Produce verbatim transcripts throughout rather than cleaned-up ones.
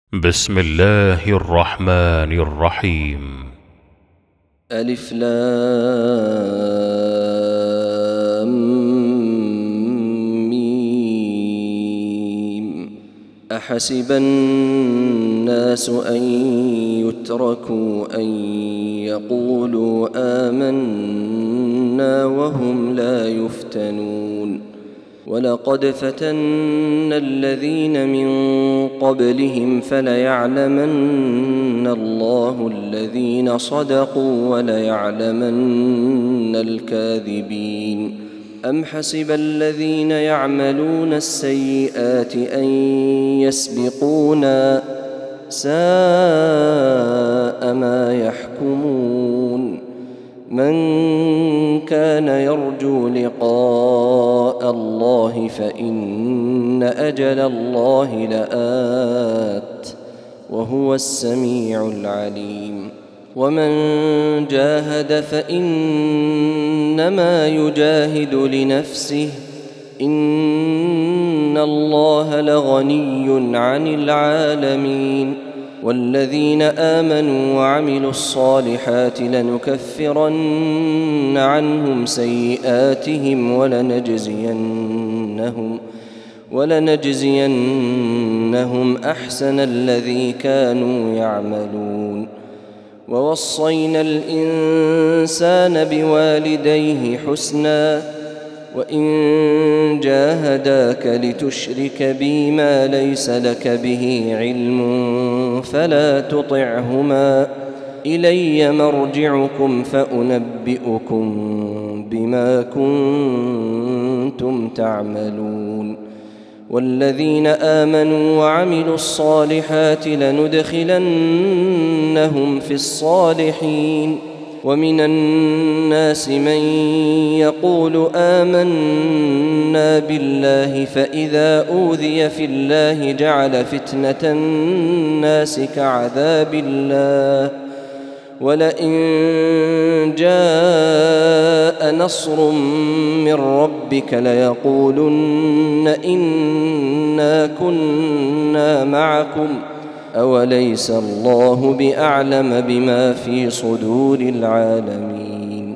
بسم الله الرحمن الرحيم. ألف لام ميم. أحسب الناس أن يتركوا أن يقولوا آمنا وهم لا يفتنون. ولقد فتنا الذين من قبلهم فليعلمن الله الذين صدقوا وليعلمن الكاذبين. أم حسب الذين يعملون السيئات أن يسبقونا ساء ما يحكمون. من كان يرجو لقاء الله فإن أجل الله لآت وهو السميع العليم. ومن جاهد فإنما يجاهد لنفسه إن الله لغني عن العالمين. والذين آمنوا وعملوا الصالحات لنكفرن عنهم سيئاتهم ولنجزينهم ولنجزينهم أحسن الذي كانوا يعملون. ووصينا الإنسان بوالديه حسنا وإن جاهداك لتشرك بي ما ليس لك به علم فلا تطعهما إلي مرجعكم فأنبئكم بما كنتم تعملون. والذين آمنوا وعملوا الصالحات لندخلنهم في الصالحين. ومن الناس من يقول آمنا بالله فإذا أوذي في الله جعل فتنة الناس كعذاب الله ولئن جاء نصر من ربك ليقولن إنا كنا معكم أوليس الله بأعلم بما في صدور العالمين.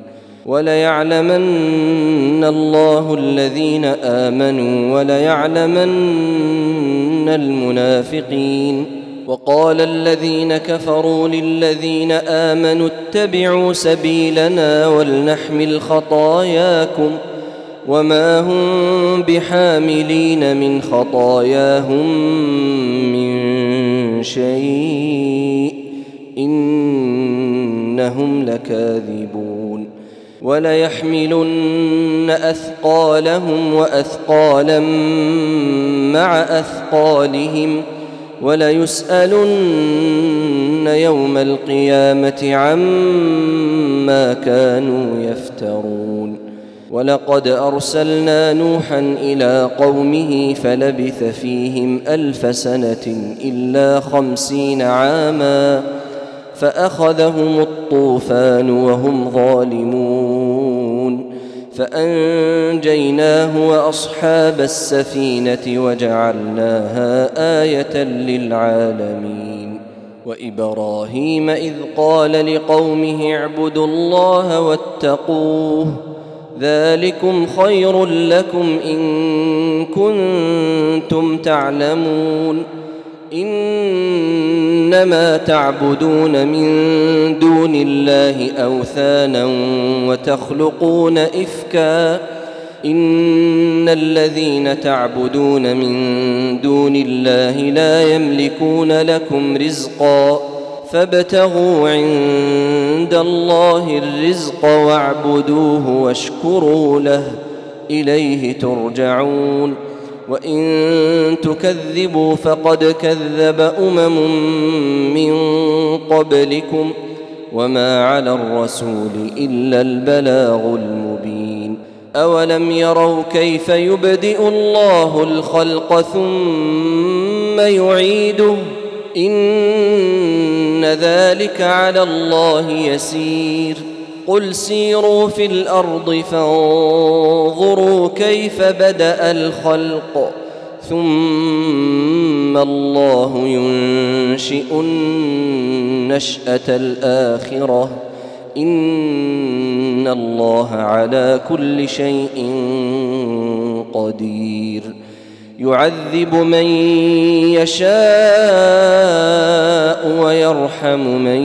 وليعلمن الله الذين آمنوا وليعلمن المنافقين. وقال الذين كفروا للذين آمنوا اتبعوا سبيلنا ولنحمل خطاياكم وما هم بحاملين من خطاياهم من شيء إنهم لكاذبون. وليحملن أثقالهم وأثقالا مع أثقالهم وليسألن يوم القيامة عما كانوا يفترون. ولقد أرسلنا نوحا إلى قومه فلبث فيهم ألف سنة إلا خمسين عاما فأخذهم الطوفان وهم ظالمون فأنجيناه وأصحاب السفينة وجعلناها آية للعالمين. وإبراهيم إذ قال لقومه اعبدوا الله واتقوه ذلكم خير لكم إن كنتم تعلمون. إنما تعبدون من دون الله أوثانا وتخلقون إفكا إن الذين تعبدون من دون الله لا يملكون لكم رزقا فابتغوا عند الله الرزق واعبدوه واشكروا له إليه ترجعون. وإن تكذبوا فقد كذب أمم من قبلكم وما على الرسول إلا البلاغ المبين. أولم يروا كيف يبدئ الله الخلق ثم يعيده إن ذلك على الله يسير. قل سيروا في الأرض فانظروا كيف بدأ الخلق ثم الله ينشئ النشأة الآخرة إن الله على كل شيء قدير يعذب من يشاء ويرحم من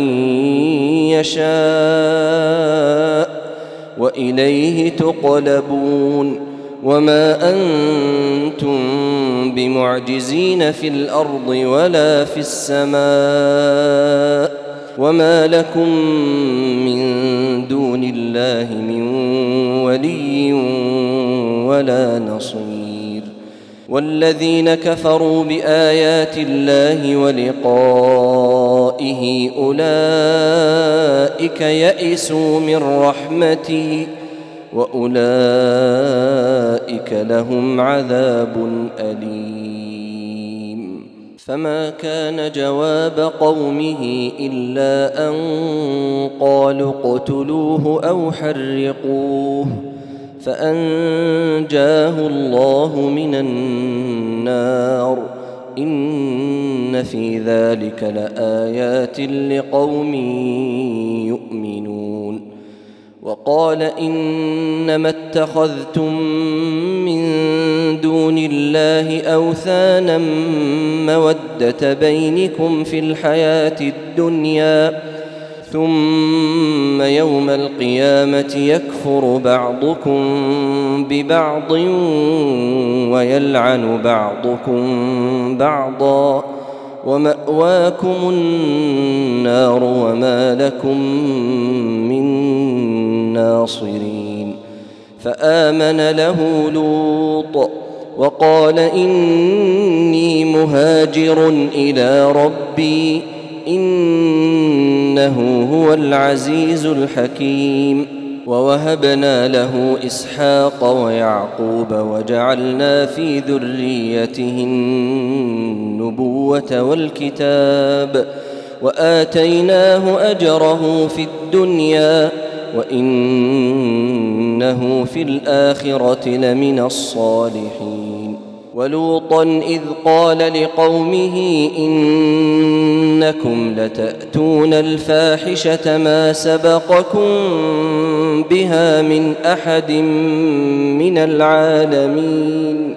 يشاء وإليه تقلبون وما أنتم بمعجزين في الأرض ولا في السماء وما لكم من دون الله من ولي ولا نصير والذين كفروا بآيات الله ولقائه أولئك يئسوا من رحمتي وأولئك لهم عذاب أليم فما كان جواب قومه إلا أن قالوا اقتلوه أو حرقوه فأنجاه الله من النار إن في ذلك لآيات لقوم يؤمنون وقال إنما اتخذتم من دون الله أوثانا مودة بينكم في الحياة الدنيا ثم يوم القيامة يكفر بعضكم ببعض ويلعن بعضكم بعضا ومأواكم النار وما لكم من ناصرين فآمن له لوط وقال إني مهاجر إلى ربي إنه هو العزيز الحكيم ووهبنا له إسحاق ويعقوب وجعلنا في ذريته النبوة والكتاب وآتيناه أجره في الدنيا وإنه في الآخرة لمن الصالحين ولوطا إذ قال لقومه إنكم لتأتون الفاحشة ما سبقكم بها من أحد من العالمين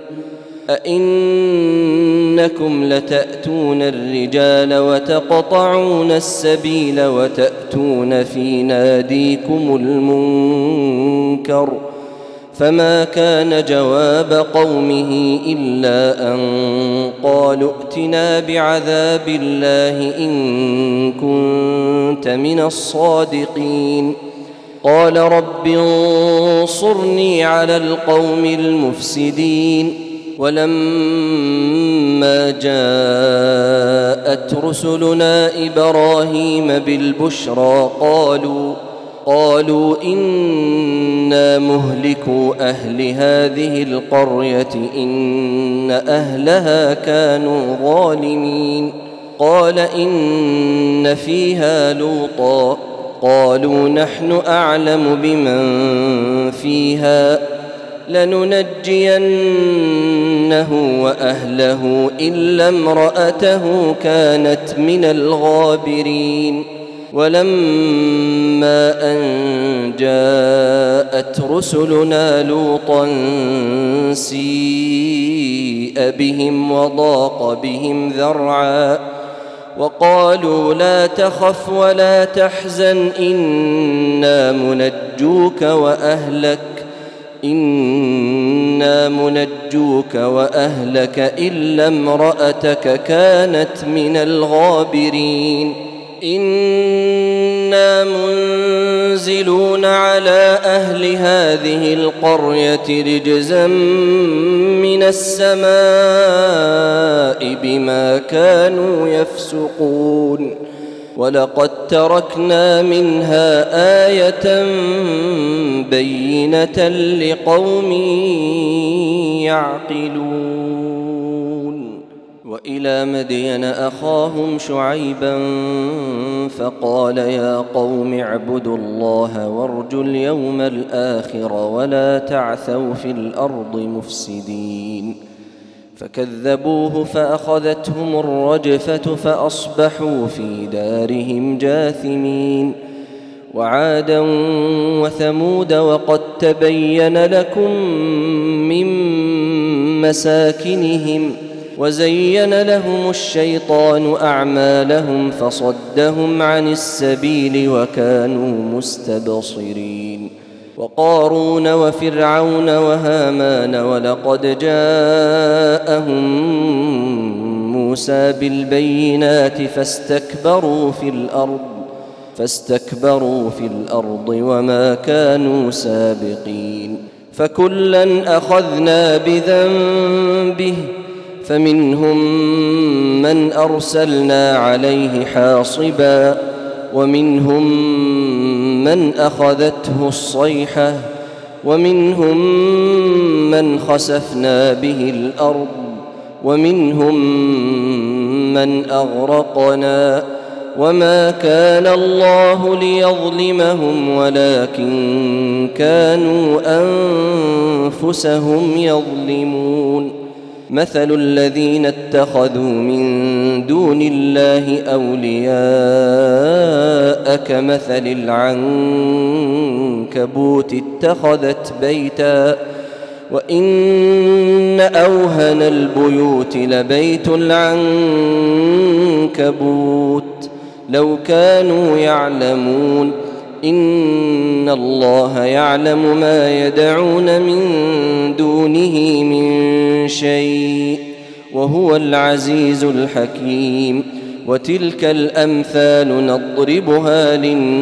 أئنكم لتأتون الرجال وتقطعون السبيل وتأتون في ناديكم المنكر فما كان جواب قومه إلا أن قالوا ائتنا بعذاب الله إن كنت من الصادقين قال رب انصرني على القوم المفسدين ولما جاءت رسلنا إبراهيم بالبشرى قالوا قالوا إنا مهلكو أهل هذه القرية إن أهلها كانوا ظالمين قال إن فيها لوطا قالوا نحن أعلم بمن فيها لننجينه وأهله إلا امرأته كانت من الغابرين ولما أن جاءت رسلنا لوطا سيء بهم وضاق بهم ذرعا وقالوا لا تخف ولا تحزن إنا منجوك وأهلك إنا منجوك وأهلك إلا امرأتك كانت من الغابرين إنا منزلون على أهل هذه القرية رجزا من السماء بما كانوا يفسقون ولقد تركنا منها آية بينة لقوم يعقلون وإلى مدين أخاهم شعيبا فقال يا قوم اعبدوا الله وارجوا اليوم الآخر ولا تعثوا في الأرض مفسدين فكذبوه فأخذتهم الرجفة فأصبحوا في دارهم جاثمين. وعادا وثمود وقد تبين لكم من مساكنهم وزين لهم الشيطان أعمالهم فصدهم عن السبيل وكانوا مستبصرين. وقارون وفرعون وهامان ولقد جاءهم موسى بالبينات فاستكبروا في الأرض فاستكبروا في الأرض وما كانوا سابقين. فكلا أخذنا بذنبه فمنهم من أرسلنا عليه حاصبا ومنهم من أخذته الصيحة ومنهم من خسفنا به الأرض ومنهم من أغرقنا وما كان الله ليظلمهم ولكن كانوا أنفسهم يظلمون. مثل الذين اتخذوا من دون الله أولياء كمثل العنكبوت اتخذت بيتا وإن أوهن البيوت لبيت العنكبوت لو كانوا يعلمون. إن الله يعلم ما يدعون من دونه من شيء وهو العزيز الحكيم. وتلك الأمثال نضربها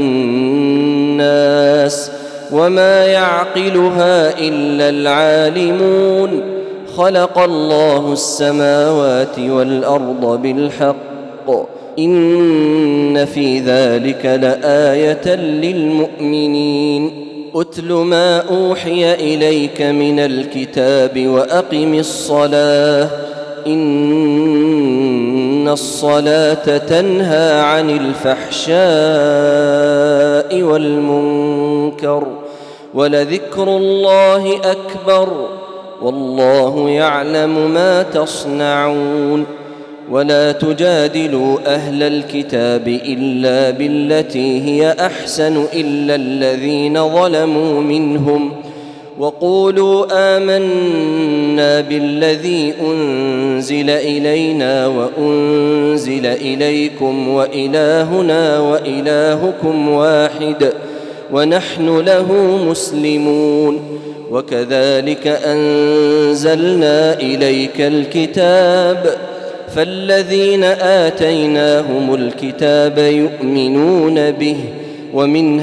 للناس وما يعقلها إلا العالمون. خلق الله السماوات والأرض بالحق إن في ذلك لآية للمؤمنين. أتل ما أوحي إليك من الكتاب وأقم الصلاة إن الصلاة تنهى عن الفحشاء والمنكر ولذكر الله أكبر والله يعلم ما تصنعون. ولا تجادلوا أهل الكتاب إلا بالتي هي أحسن إلا الذين ظلموا منهم وقولوا آمنا بالذي أنزل إلينا وأنزل إليكم وإلهنا وإلهكم واحد ونحن له مسلمون. وكذلك أنزلنا إليك الكتاب فالذين آتيناهم الكتاب يؤمنون به ومن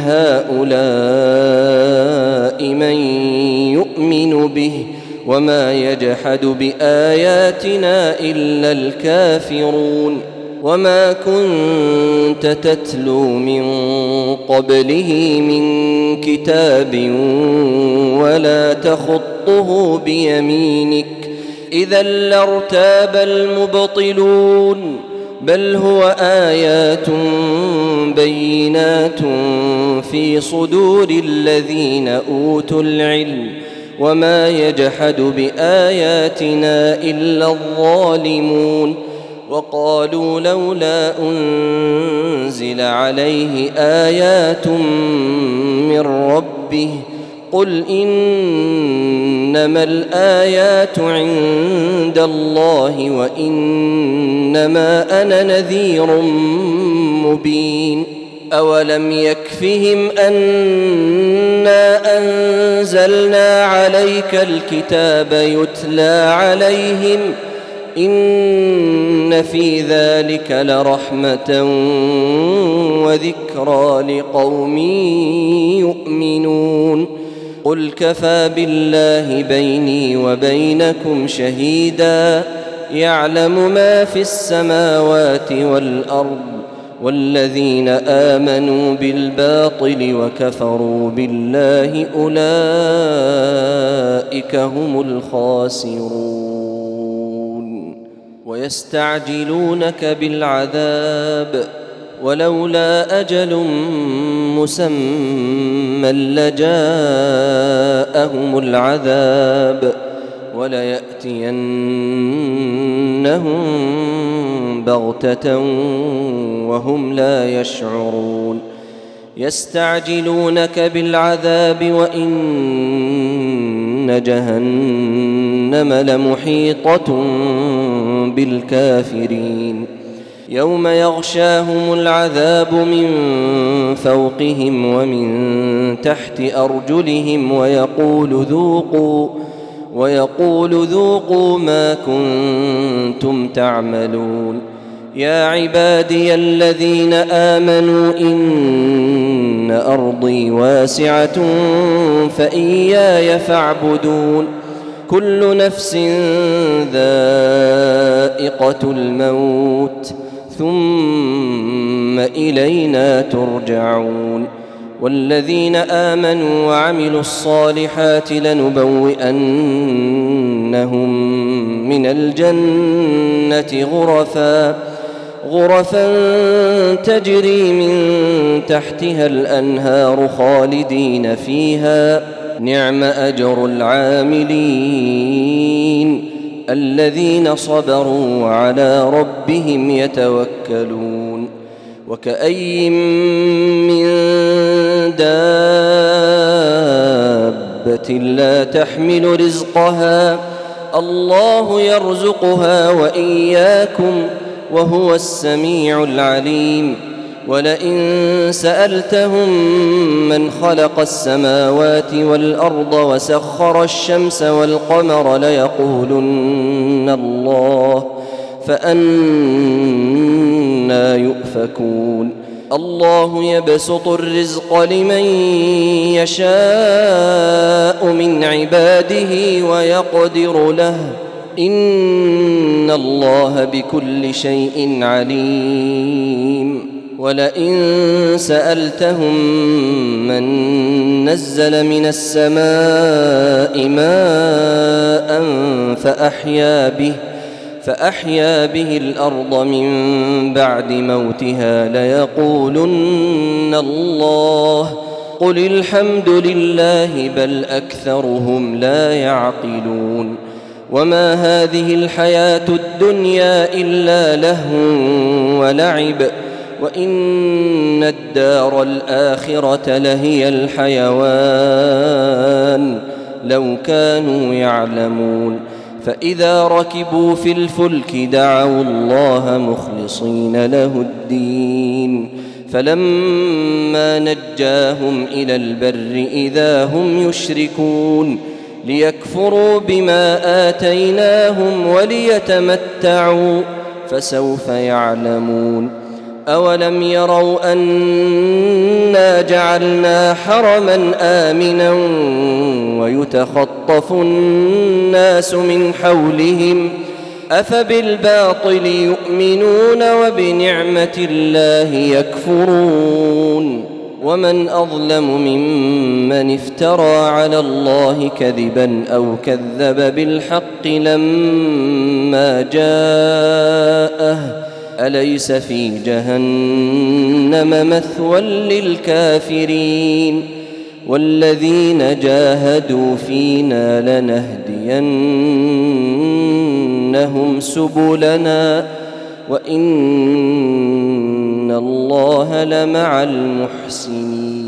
هؤلاء من يؤمن به وما يجحد بآياتنا إلا الكافرون. وما كنت تتلو من قبله من كتاب ولا تخطه بيمينك إذا لارتاب المبطلون بل هو آيات بينات في صدور الذين أوتوا العلم وما يجحد بآياتنا إلا الظالمون. وقالوا لولا أنزل عليه آيات من ربه قل إنما الآيات عند الله وإنما أنا نذير مبين. أولم يكفهم أنا أنزلنا عليك الكتاب يتلى عليهم إن في ذلك لرحمة وذكرى لقوم يؤمنون. قل كفى بالله بيني وبينكم شهيدا يعلم ما في السماوات والأرض والذين آمنوا بالباطل وكفروا بالله أولئك هم الخاسرون. ويستعجلونك بالعذاب ولولا أجل مسمى لجاءهم العذاب وليأتينهم بغتة وهم لا يشعرون يستعجلونك بالعذاب وإن جهنم لمحيطة بالكافرين يوم يغشاهم العذاب من فوقهم ومن تحت أرجلهم ويقول ذوقوا ويقول ذوقوا ما كنتم تعملون يا عبادي الذين آمنوا إن أرضي واسعة فإياي فاعبدون كل نفس ذائقة الموت ثم إلينا ترجعون والذين آمنوا وعملوا الصالحات لنبوئنهم من الجنة غرفا غرفا تجري من تحتها الأنهار خالدين فيها نعم أجر العاملين الذين صبروا وعلى ربهم يتوكلون وكأي من دابة لا تحمل رزقها الله يرزقها وإياكم وهو السميع العليم ولئن سألتهم من خلق السماوات والأرض وسخر الشمس والقمر ليقولن الله فأنى يؤفكون الله يبسط الرزق لمن يشاء من عباده ويقدر له إن الله بكل شيء عليم ولئن سألتهم من نزل من السماء ماء فأحيا به فأحيا به الأرض من بعد موتها ليقولن الله قل الحمد لله بل أكثرهم لا يعقلون وما هذه الحياة الدنيا إلا لهو ولعب وإن الدار الآخرة لهي الحيوان لو كانوا يعلمون فإذا ركبوا في الفلك دعوا الله مخلصين له الدين فلما نجاهم إلى البر إذا هم يشركون ليكفروا بما آتيناهم وليتمتعوا فسوف يعلمون أولم يروا أنا جعلنا حرما آمنا ويتخطف الناس من حولهم أفبالباطل يؤمنون وبنعمة الله يكفرون ومن أظلم ممن افترى على الله كذبا أو كذب بالحق لما جاءه أليس في جهنم مثوى للكافرين والذين جاهدوا فينا لنهدينهم سبلنا وإن الله لمع المحسنين.